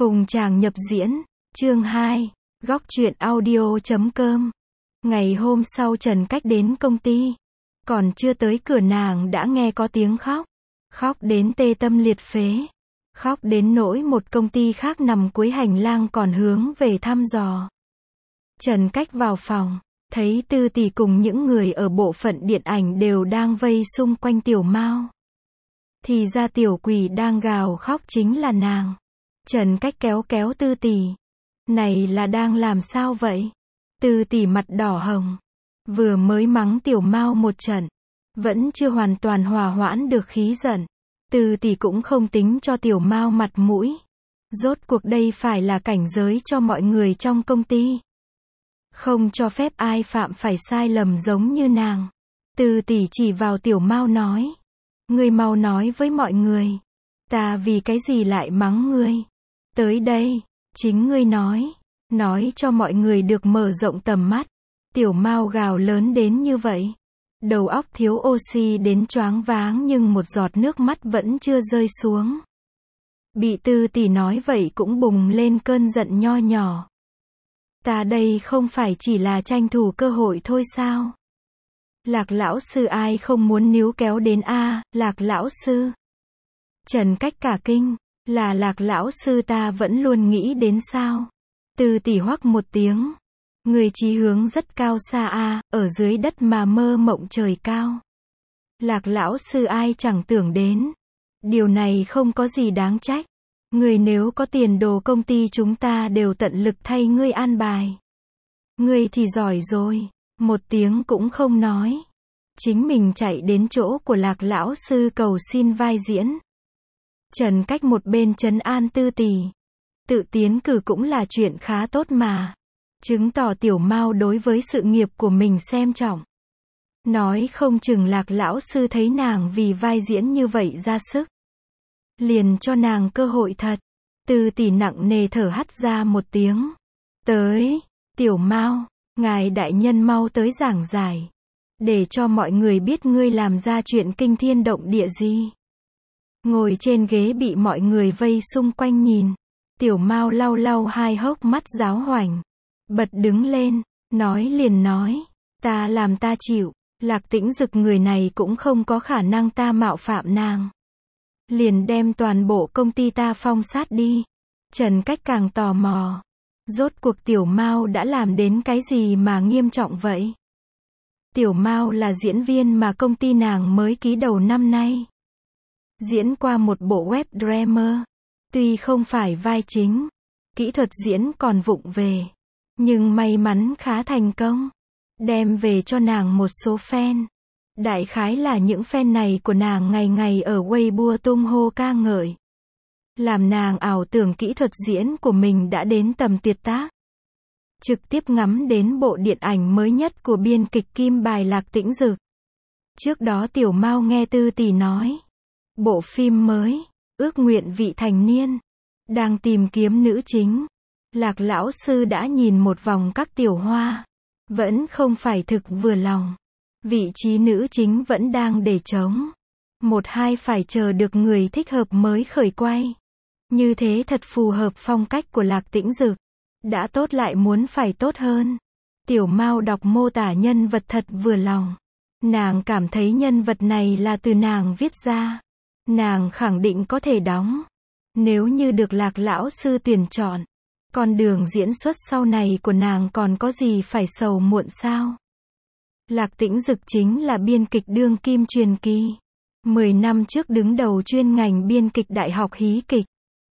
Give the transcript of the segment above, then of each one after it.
Phùng Tràng nhập diễn, chương 2, góc truyện audio.com. Ngày hôm sau Trần Cách đến công ty. Còn chưa tới cửa nàng đã nghe có tiếng khóc. Khóc đến tê tâm liệt phế. Khóc đến nỗi một công ty khác nằm cuối hành lang còn hướng về thăm dò. Trần Cách vào phòng, thấy Tư Tỷ cùng những người ở bộ phận điện ảnh đều đang vây xung quanh Tiểu Mao. Thì ra Tiểu Quỷ đang gào khóc chính là nàng. Trần Cách kéo kéo Tư Tỷ. Này là đang làm sao vậy? Tư Tỷ mặt đỏ hồng. Vừa mới mắng Tiểu Mao một trận. Vẫn chưa hoàn toàn hòa hoãn được khí giận. Tư Tỷ cũng không tính cho Tiểu Mao mặt mũi. Rốt cuộc đây phải là cảnh giới cho mọi người trong công ty. Không cho phép ai phạm phải sai lầm giống như nàng. Tư Tỷ chỉ vào Tiểu Mao nói. Ngươi mau nói với mọi người. Ta vì cái gì lại mắng ngươi? Tới đây, chính ngươi nói. Nói cho mọi người được mở rộng tầm mắt. Tiểu Mao gào lớn đến như vậy. Đầu óc thiếu oxy đến choáng váng nhưng một giọt nước mắt vẫn chưa rơi xuống. Bị Tư Tỷ nói vậy cũng bùng lên cơn giận nho nhỏ. Ta đây không phải chỉ là tranh thủ cơ hội thôi sao? Lạc lão sư ai không muốn níu kéo đến a, Lạc lão sư. Trần Cách cả kinh, là Lạc lão sư ta vẫn luôn nghĩ đến sao? Tư Tỷ hoắc một tiếng. Người chí hướng rất cao xa a, ở dưới đất mà mơ mộng trời cao. Lạc lão sư ai chẳng tưởng đến. Điều này không có gì đáng trách. Người nếu có tiền đồ công ty chúng ta đều tận lực thay ngươi an bài. Ngươi thì giỏi rồi. Một tiếng cũng không nói. Chính mình chạy đến chỗ của Lạc lão sư cầu xin vai diễn. Trần Cách một bên trấn an Tư Tỷ. Tự tiến cử cũng là chuyện khá tốt mà. Chứng tỏ Tiểu Mao đối với sự nghiệp của mình xem trọng. Nói không chừng Lạc lão sư thấy nàng vì vai diễn như vậy ra sức. Liền cho nàng cơ hội thật. Tư Tỷ nặng nề thở hắt ra một tiếng. Tới, Tiểu Mao, ngài đại nhân mau tới giảng giải. Để cho mọi người biết ngươi làm ra chuyện kinh thiên động địa gì. Ngồi trên ghế bị mọi người vây xung quanh nhìn. Tiểu Mao lau lau hai hốc mắt giáo hoành. Bật đứng lên, nói liền nói. Ta làm ta chịu. Lạc Tĩnh Dực người này cũng không có khả năng ta mạo phạm nàng. Liền đem toàn bộ công ty ta phong sát đi. Trần Cách càng tò mò. Rốt cuộc Tiểu Mao đã làm đến cái gì mà nghiêm trọng vậy? Tiểu Mao là diễn viên mà công ty nàng mới ký đầu năm nay. Diễn qua một bộ web drama. Tuy không phải vai chính, kỹ thuật diễn còn vụng về, nhưng may mắn khá thành công. Đem về cho nàng một số fan. Đại khái là những fan này của nàng ngày ngày ở Weibo tung hô ca ngợi. Làm nàng ảo tưởng kỹ thuật diễn của mình đã đến tầm tuyệt tác. Trực tiếp ngắm đến bộ điện ảnh mới nhất của biên kịch Kim Bài Lạc Tĩnh Dực. Trước đó Tiểu Mao nghe Tư Tỷ nói. Bộ phim mới, ước nguyện vị thành niên. Đang tìm kiếm nữ chính. Lạc lão sư đã nhìn một vòng các tiểu hoa. Vẫn không phải thực vừa lòng. Vị trí nữ chính vẫn đang để trống. Một hai phải chờ được người thích hợp mới khởi quay. Như thế thật phù hợp phong cách của Lạc Tĩnh Dực. Đã tốt lại muốn phải tốt hơn. Tiểu Mao đọc mô tả nhân vật thật vừa lòng. Nàng cảm thấy nhân vật này là từ nàng viết ra. Nàng khẳng định có thể đóng. Nếu như được Lạc lão sư tuyển chọn. Con đường diễn xuất sau này của nàng còn có gì phải sầu muộn sao? Lạc Tĩnh Dực chính là biên kịch đương kim truyền kỳ. 10 năm trước đứng đầu chuyên ngành biên kịch Đại học Hí kịch.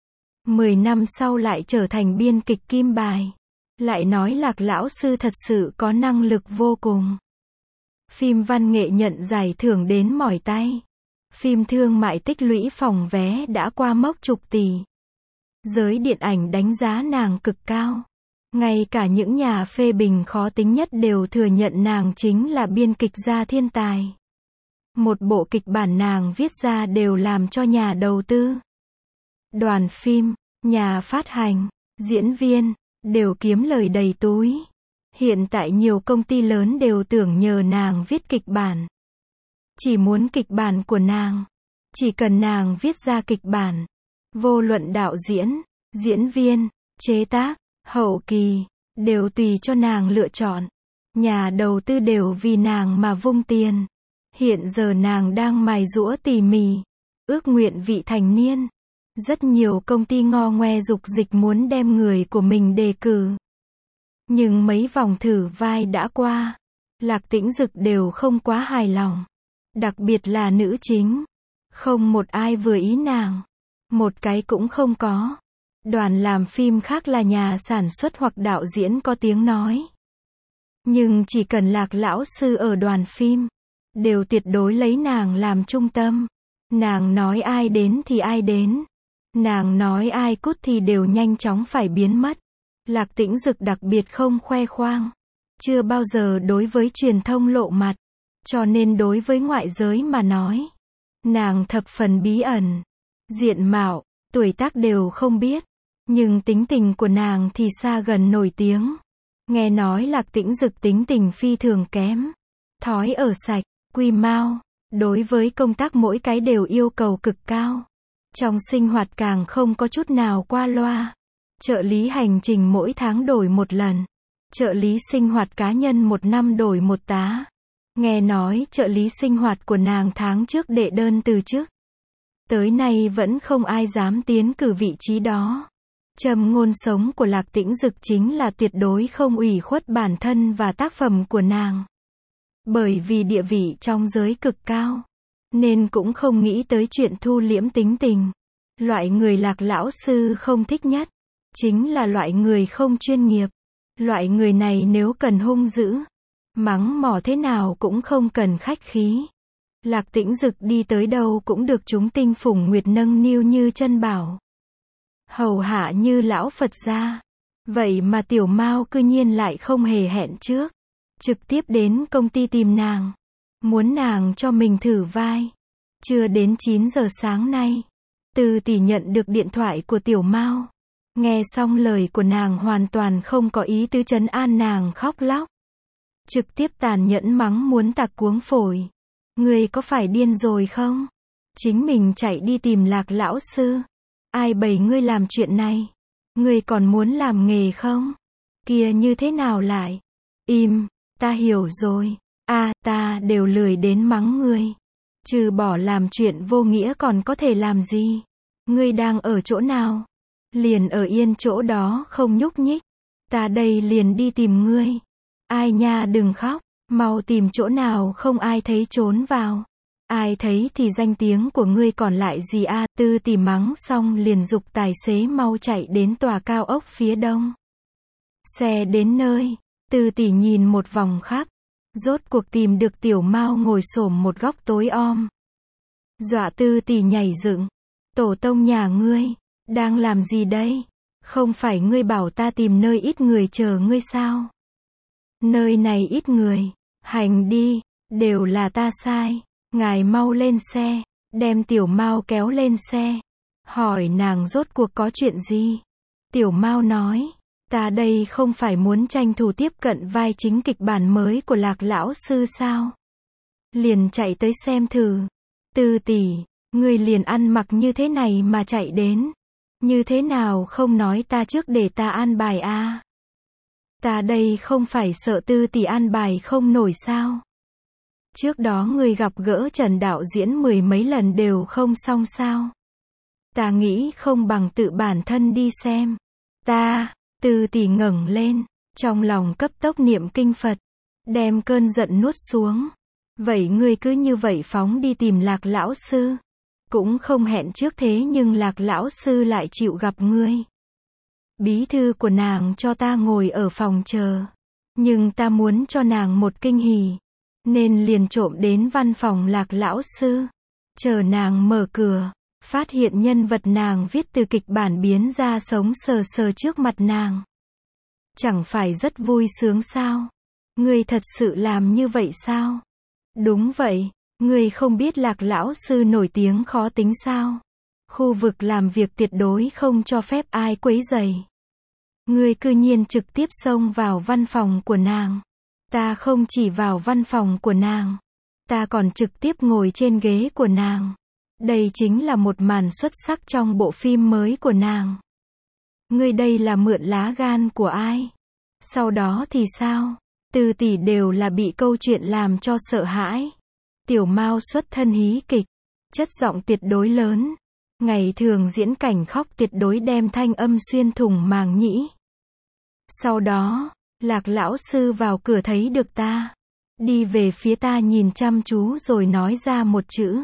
10 năm sau lại trở thành biên kịch Kim Bài. Lại nói Lạc lão sư thật sự có năng lực vô cùng. Phim văn nghệ nhận giải thưởng đến mỏi tay. Phim thương mại tích lũy phòng vé đã qua mốc chục tỷ. Giới điện ảnh đánh giá nàng cực cao. Ngay cả những nhà phê bình khó tính nhất đều thừa nhận nàng chính là biên kịch gia thiên tài. Một bộ kịch bản nàng viết ra đều làm cho nhà đầu tư, đoàn phim, nhà phát hành, diễn viên, đều kiếm lời đầy túi. Hiện tại nhiều công ty lớn đều tưởng nhờ nàng viết kịch bản. Chỉ muốn kịch bản của nàng. Chỉ cần nàng viết ra kịch bản. Vô luận đạo diễn, diễn viên, chế tác, hậu kỳ, đều tùy cho nàng lựa chọn. Nhà đầu tư đều vì nàng mà vung tiền. Hiện giờ nàng đang mài giũa tỉ mỉ, ước nguyện vị thành niên. Rất nhiều công ty ngo ngoe dục dịch muốn đem người của mình đề cử. Nhưng mấy vòng thử vai đã qua, Lạc Tĩnh Dực đều không quá hài lòng. Đặc biệt là nữ chính. Không một ai vừa ý nàng. Một cái cũng không có. Đoàn làm phim khác là nhà sản xuất hoặc đạo diễn có tiếng nói. Nhưng chỉ cần Lạc lão sư ở đoàn phim, đều tuyệt đối lấy nàng làm trung tâm. Nàng nói ai đến thì ai đến. Nàng nói ai cút thì đều nhanh chóng phải biến mất. Lạc Tĩnh Dực đặc biệt không khoe khoang. Chưa bao giờ đối với truyền thông lộ mặt. Cho nên đối với ngoại giới mà nói, nàng thập phần bí ẩn. Diện mạo, tuổi tác đều không biết. Nhưng tính tình của nàng thì xa gần nổi tiếng. Nghe nói Lạc Tĩnh Dực tính tình phi thường kém. Thói ở sạch, quy mau. Đối với công tác mỗi cái đều yêu cầu cực cao. Trong sinh hoạt càng không có chút nào qua loa. Trợ lý hành trình mỗi tháng đổi một lần. Trợ lý sinh hoạt cá nhân một năm đổi một tá. Nghe nói trợ lý sinh hoạt của nàng tháng trước đệ đơn từ chức. Tới nay vẫn không ai dám tiến cử vị trí đó. Trầm ngôn sống của Lạc Tĩnh Dực chính là tuyệt đối không ủy khuất bản thân và tác phẩm của nàng. Bởi vì địa vị trong giới cực cao, nên cũng không nghĩ tới chuyện thu liễm tính tình. Loại người Lạc lão sư không thích nhất, chính là loại người không chuyên nghiệp. Loại người này nếu cần hung dữ, mắng mỏ thế nào cũng không cần khách khí. Lạc Tĩnh Dực đi tới đâu cũng được chúng tinh phủng nguyệt nâng niu như chân bảo. Hầu hạ như lão Phật gia. Vậy mà Tiểu Mao cư nhiên lại không hề hẹn trước. Trực tiếp đến công ty tìm nàng. Muốn nàng cho mình thử vai. Chưa đến 9 giờ sáng nay, Từ tỷ nhận được điện thoại của Tiểu Mao. Nghe xong lời của nàng hoàn toàn không có ý tứ trấn an nàng khóc lóc. Trực tiếp tàn nhẫn mắng muốn tạc cuống phổi. Ngươi có phải điên rồi không? Chính mình chạy đi tìm Lạc lão sư. Ai bày ngươi làm chuyện này? Ngươi còn muốn làm nghề không? Kia như thế nào lại? Im, ta hiểu rồi. Ta đều lười đến mắng ngươi. Trừ bỏ làm chuyện vô nghĩa còn có thể làm gì? Ngươi đang ở chỗ nào? Liền ở yên chỗ đó không nhúc nhích. Ta đây liền đi tìm ngươi. Ai nha đừng khóc, mau tìm chỗ nào không ai thấy trốn vào. Ai thấy thì danh tiếng của ngươi còn lại gì a? Tư tỷ mắng xong liền giục tài xế mau chạy đến tòa cao ốc phía đông. Xe đến nơi, Tư tỷ nhìn một vòng khắp, rốt cuộc tìm được Tiểu Mao ngồi xổm một góc tối om. Dọa Tư tỷ nhảy dựng. Tổ tông nhà ngươi, đang làm gì đây? Không phải ngươi bảo ta tìm nơi ít người chờ ngươi sao? Nơi này ít người, hành đi, đều là ta sai. Ngài mau lên xe, đem Tiểu Mao kéo lên xe. Hỏi nàng rốt cuộc có chuyện gì? Tiểu Mao nói, ta đây không phải muốn tranh thủ tiếp cận vai chính kịch bản mới của Lạc lão sư sao? Liền chạy tới xem thử. Tư tỷ, ngươi liền ăn mặc như thế này mà chạy đến. Như thế nào không nói ta trước để ta an bài a? Ta đây không phải sợ Tư tỷ an bài không nổi sao? Trước đó người gặp gỡ Trần đạo diễn 10 mấy lần đều không xong sao? Ta nghĩ không bằng tự bản thân đi xem. Tư tỷ ngẩng lên, trong lòng cấp tốc niệm kinh Phật, đem cơn giận nuốt xuống. Vậy ngươi cứ như vậy phóng đi tìm Lạc lão sư. Cũng không hẹn trước thế nhưng Lạc lão sư lại chịu gặp ngươi. Bí thư của nàng cho ta ngồi ở phòng chờ. Nhưng ta muốn cho nàng một kinh hỉ. Nên liền trộm đến văn phòng Lạc lão sư. Chờ nàng mở cửa, phát hiện nhân vật nàng viết từ kịch bản biến ra sống sờ sờ trước mặt nàng. Chẳng phải rất vui sướng sao? Ngươi thật sự làm như vậy sao? Đúng vậy, ngươi không biết Lạc lão sư nổi tiếng khó tính sao? Khu vực làm việc tuyệt đối không cho phép ai quấy rầy. Ngươi cư nhiên trực tiếp xông vào văn phòng của nàng. Ta không chỉ vào văn phòng của nàng, ta còn trực tiếp ngồi trên ghế của nàng. Đây chính là một màn xuất sắc trong bộ phim mới của nàng. Ngươi đây là mượn lá gan của ai? Sau đó thì sao? Từ tỷ đều là bị câu chuyện làm cho sợ hãi. Tiểu Mao xuất thân hí kịch, chất giọng tuyệt đối lớn. Ngày thường diễn cảnh khóc tuyệt đối đem thanh âm xuyên thủng màng nhĩ. Sau đó, Lạc lão sư vào cửa thấy được ta. Đi về phía ta nhìn chăm chú rồi nói ra một chữ.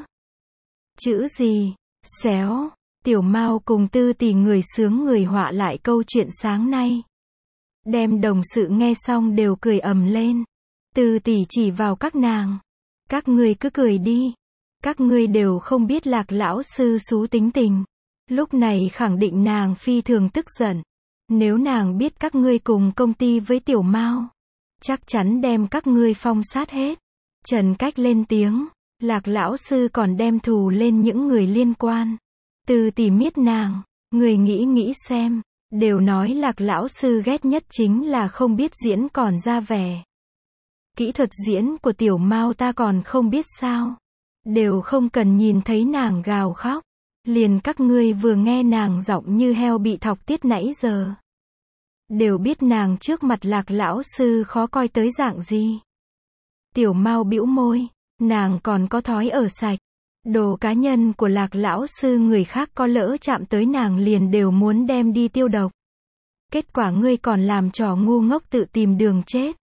Chữ gì? Xéo. Tiểu Mao cùng Tư tỷ người sướng người họa lại câu chuyện sáng nay. Đem đồng sự nghe xong đều cười ầm lên. Tư tỷ chỉ vào các nàng. Các ngươi cứ cười đi. Các ngươi đều không biết Lạc lão sư xú tính tình. Lúc này khẳng định nàng phi thường tức giận. Nếu nàng biết các ngươi cùng công ty với Tiểu Mao, chắc chắn đem các ngươi phong sát hết. Trần Cách lên tiếng. Lạc lão sư còn đem thù lên những người liên quan. Từ tỷ miết nàng. Người nghĩ xem. Đều nói Lạc lão sư ghét nhất chính là không biết diễn còn ra vẻ. Kỹ thuật diễn của Tiểu Mao ta còn không biết sao. Đều không cần nhìn thấy nàng gào khóc. Liền các ngươi vừa nghe nàng giọng như heo bị thọc tiết nãy giờ. Đều biết nàng trước mặt Lạc lão sư khó coi tới dạng gì. Tiểu Mao bĩu môi. Nàng còn có thói ở sạch. Đồ cá nhân của Lạc lão sư người khác có lỡ chạm tới nàng liền đều muốn đem đi tiêu độc. Kết quả ngươi còn làm trò ngu ngốc tự tìm đường chết.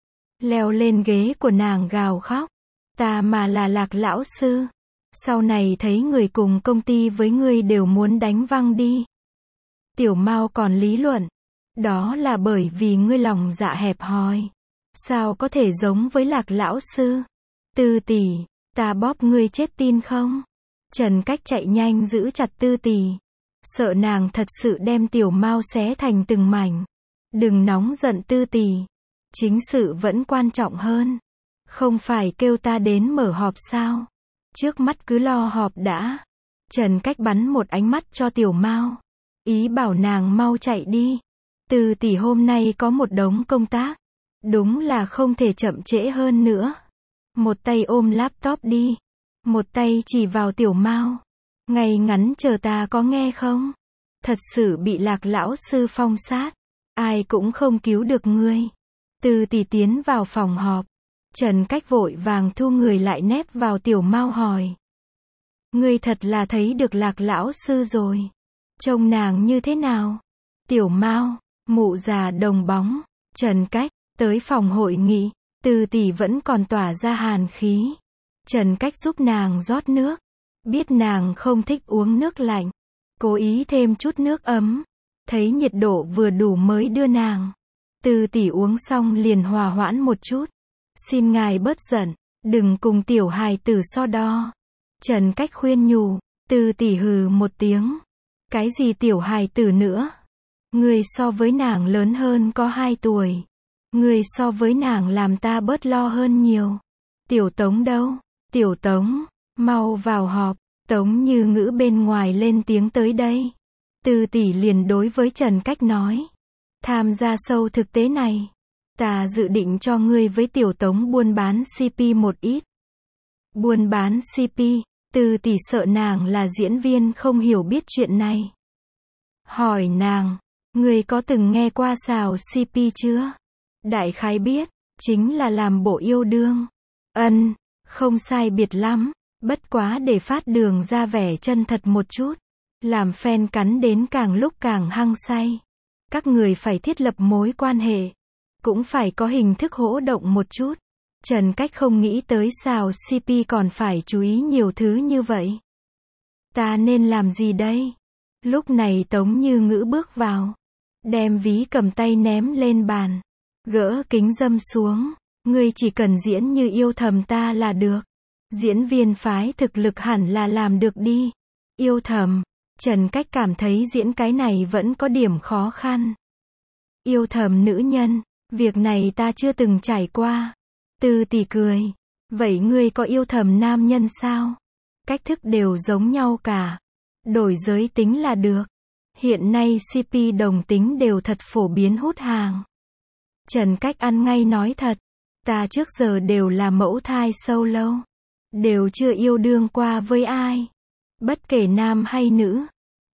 Leo lên ghế của nàng gào khóc. Ta mà là Lạc lão sư. Sau này thấy người cùng công ty với ngươi đều muốn đánh văng đi. Tiểu Mao còn lý luận. Đó là bởi vì ngươi lòng dạ hẹp hòi. Sao có thể giống với Lạc lão sư? Tư tỷ, ta bóp ngươi chết tin không? Trần Cách chạy nhanh giữ chặt Tư tỷ. Sợ nàng thật sự đem Tiểu Mao xé thành từng mảnh. Đừng nóng giận Tư tỷ. Chính sự vẫn quan trọng hơn. Không phải kêu ta đến mở họp sao? Trước mắt cứ lo họp đã. Trần Cách bắn một ánh mắt cho Tiểu Mao. Ý bảo nàng mau chạy đi. Tư tỷ hôm nay có một đống công tác. Đúng là không thể chậm trễ hơn nữa. Một tay ôm laptop đi. Một tay chỉ vào Tiểu Mao. Ngay ngắn chờ ta có nghe không? Thật sự bị Lạc lão sư phong sát. Ai cũng không cứu được ngươi. Tư tỷ tiến vào phòng họp. Trần Cách vội vàng thu người lại nép vào Tiểu Mao hỏi. Ngươi thật là thấy được Lạc lão sư rồi. Trông nàng như thế nào? Tiểu Mao, mụ già đồng bóng. Trần Cách, tới phòng hội nghị. Tư tỷ vẫn còn tỏa ra hàn khí. Trần Cách giúp nàng rót nước. Biết nàng không thích uống nước lạnh. Cố ý thêm chút nước ấm. Thấy nhiệt độ vừa đủ mới đưa nàng. Tư tỷ uống xong liền hòa hoãn một chút. Xin ngài bớt giận. Đừng cùng tiểu hài tử so đo. Trần Cách khuyên nhủ. Tư tỷ hừ một tiếng. Cái gì tiểu hài tử nữa? Ngươi so với nàng lớn hơn có 2 tuổi. Ngươi so với nàng làm ta bớt lo hơn nhiều. Tiểu Tống đâu? Tiểu Tống, mau vào họp. Tống Như Ngữ bên ngoài lên tiếng tới đây. Tư tỷ liền đối với Trần Cách nói. Tham gia show thực tế này. Ta dự định cho ngươi với Tiểu Tống buôn bán CP một ít. Buôn bán CP, Tư tỷ sợ nàng là diễn viên không hiểu biết chuyện này. Hỏi nàng, ngươi có từng nghe qua xào CP chưa? Đại khái biết, chính là làm bộ yêu đương. Ân, không sai biệt lắm, bất quá để phát đường ra vẻ chân thật một chút. Làm fan cắn đến càng lúc càng hăng say. Các người phải thiết lập mối quan hệ. Cũng phải có hình thức hỗ động một chút. Trần Cách không nghĩ tới xào CP còn phải chú ý nhiều thứ như vậy. Ta nên làm gì đây? Lúc này Tống Như Ngữ bước vào. Đem ví cầm tay ném lên bàn. Gỡ kính dâm xuống. Ngươi chỉ cần diễn như yêu thầm ta là được. Diễn viên phái thực lực hẳn là làm được đi. Yêu thầm. Trần Cách cảm thấy diễn cái này vẫn có điểm khó khăn. Yêu thầm nữ nhân. Việc này ta chưa từng trải qua. Tư tỷ cười. Vậy ngươi có yêu thầm nam nhân sao? Cách thức đều giống nhau cả. Đổi giới tính là được. Hiện nay CP đồng tính đều thật phổ biến hút hàng. Trần Cách ăn ngay nói thật. Ta trước giờ đều là mẫu thai solo. Đều chưa yêu đương qua với ai. Bất kể nam hay nữ.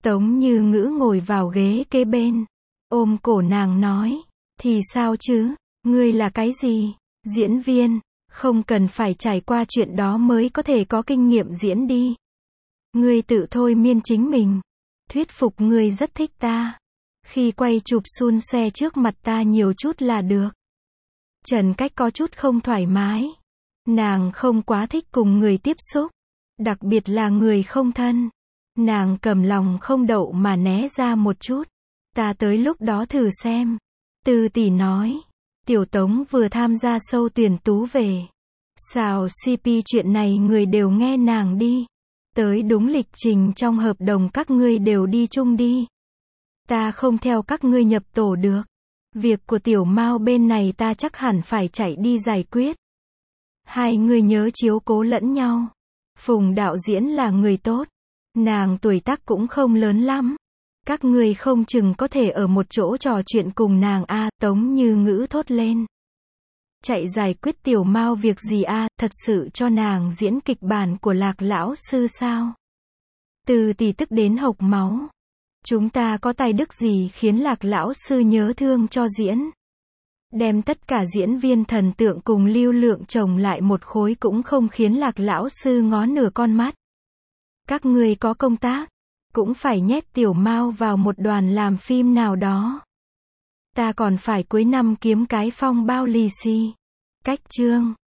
Tống Như Ngữ ngồi vào ghế kế bên, ôm cổ nàng nói, thì sao chứ, ngươi là cái gì? Diễn viên, không cần phải trải qua chuyện đó mới có thể có kinh nghiệm diễn đi. Ngươi tự thôi miên chính mình, thuyết phục ngươi rất thích ta. Khi quay chụp xun xoe trước mặt ta nhiều chút là được. Trần Cách có chút không thoải mái. Nàng không quá thích cùng người tiếp xúc, đặc biệt là người không thân. Nàng cầm lòng không đậu mà né ra một chút. Ta tới lúc đó thử xem. Tư tỷ nói. Tiểu Tống vừa tham gia show tuyển tú về. Xào CP chuyện này người đều nghe nàng đi. Tới đúng lịch trình trong hợp đồng các ngươi đều đi chung đi. Ta không theo các ngươi nhập tổ được. Việc của Tiểu Mao bên này ta chắc hẳn phải chạy đi giải quyết. Hai người nhớ chiếu cố lẫn nhau. Phùng đạo diễn là người tốt. Nàng tuổi tác cũng không lớn lắm. Các người không chừng có thể ở một chỗ trò chuyện cùng nàng a. Tống Như Ngữ thốt lên. Chạy giải quyết Tiểu Mao việc gì a, thật sự cho nàng diễn kịch bản của Lạc lão sư sao? Từ tỷ tức đến hộc máu. Chúng ta có tài đức gì khiến Lạc lão sư nhớ thương cho diễn? Đem tất cả diễn viên thần tượng cùng lưu lượng chồng lại một khối cũng không khiến Lạc lão sư ngó nửa con mắt. Các ngươi có công tác, cũng phải nhét Tiểu Mao vào một đoàn làm phim nào đó. Ta còn phải cuối năm kiếm cái phong bao lì xì. Cách chương